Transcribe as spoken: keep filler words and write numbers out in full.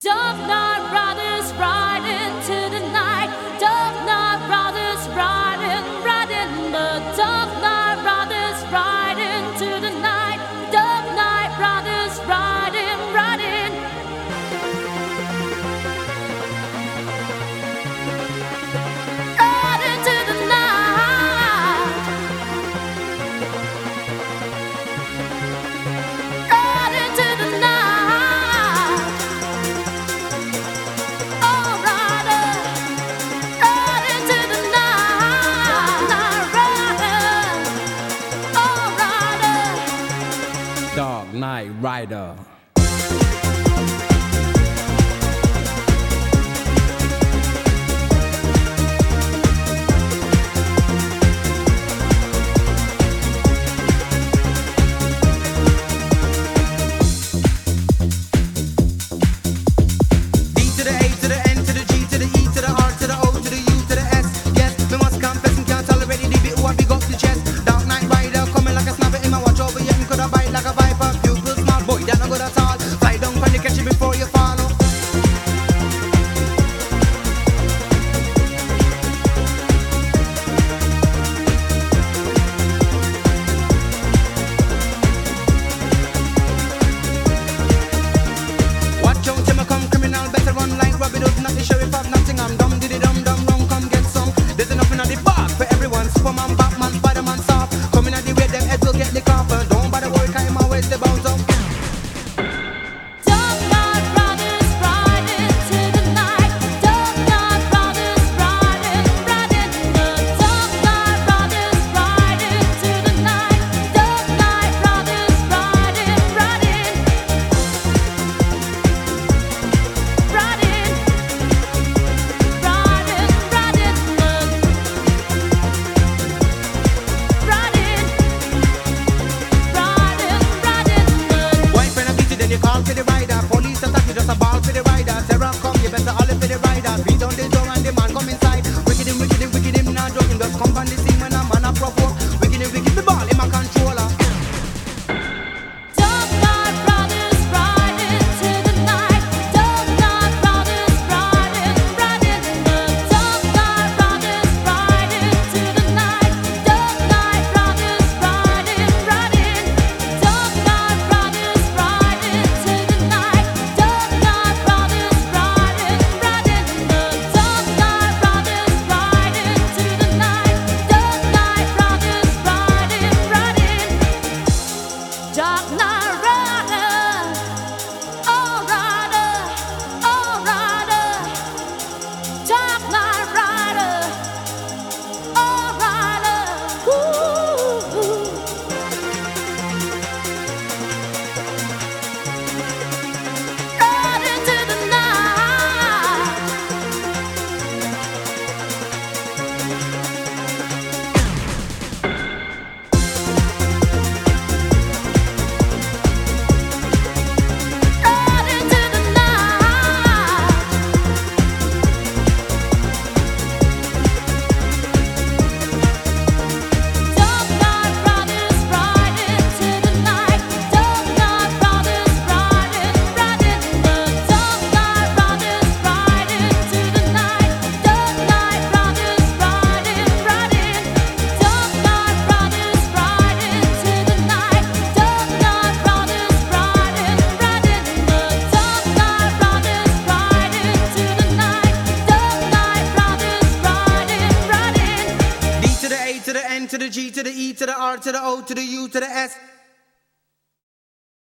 Dark Knight Riders ride into the night. Dark Knight Riders riding, riding. The Dark Knight Riders ride into the night. Dark Knight Riders riding, riding. Ride into the night. Ride into the night. Oh, rider, ride into the night. Night rider. Oh, rider. Dark Knight Rider. Dark Knight Rider, oh rider, oh rider. Dark Knight Rider, oh rider. Ooh. Ride into the night. Ride into the night. Dark Knight Riders ride into the night. Dark Knight Riders riding, riding. The Dark Knight Riders ride into the night. Dark Knight Riders riding, riding. Dark Knight Riders ride into the night. Dark Knight Riders riding, riding. The Dark Knight Riders ride into the night. Dark Knight Riders riding, riding. D to the A to the N to the G to the E to the R to the O to the U to the S.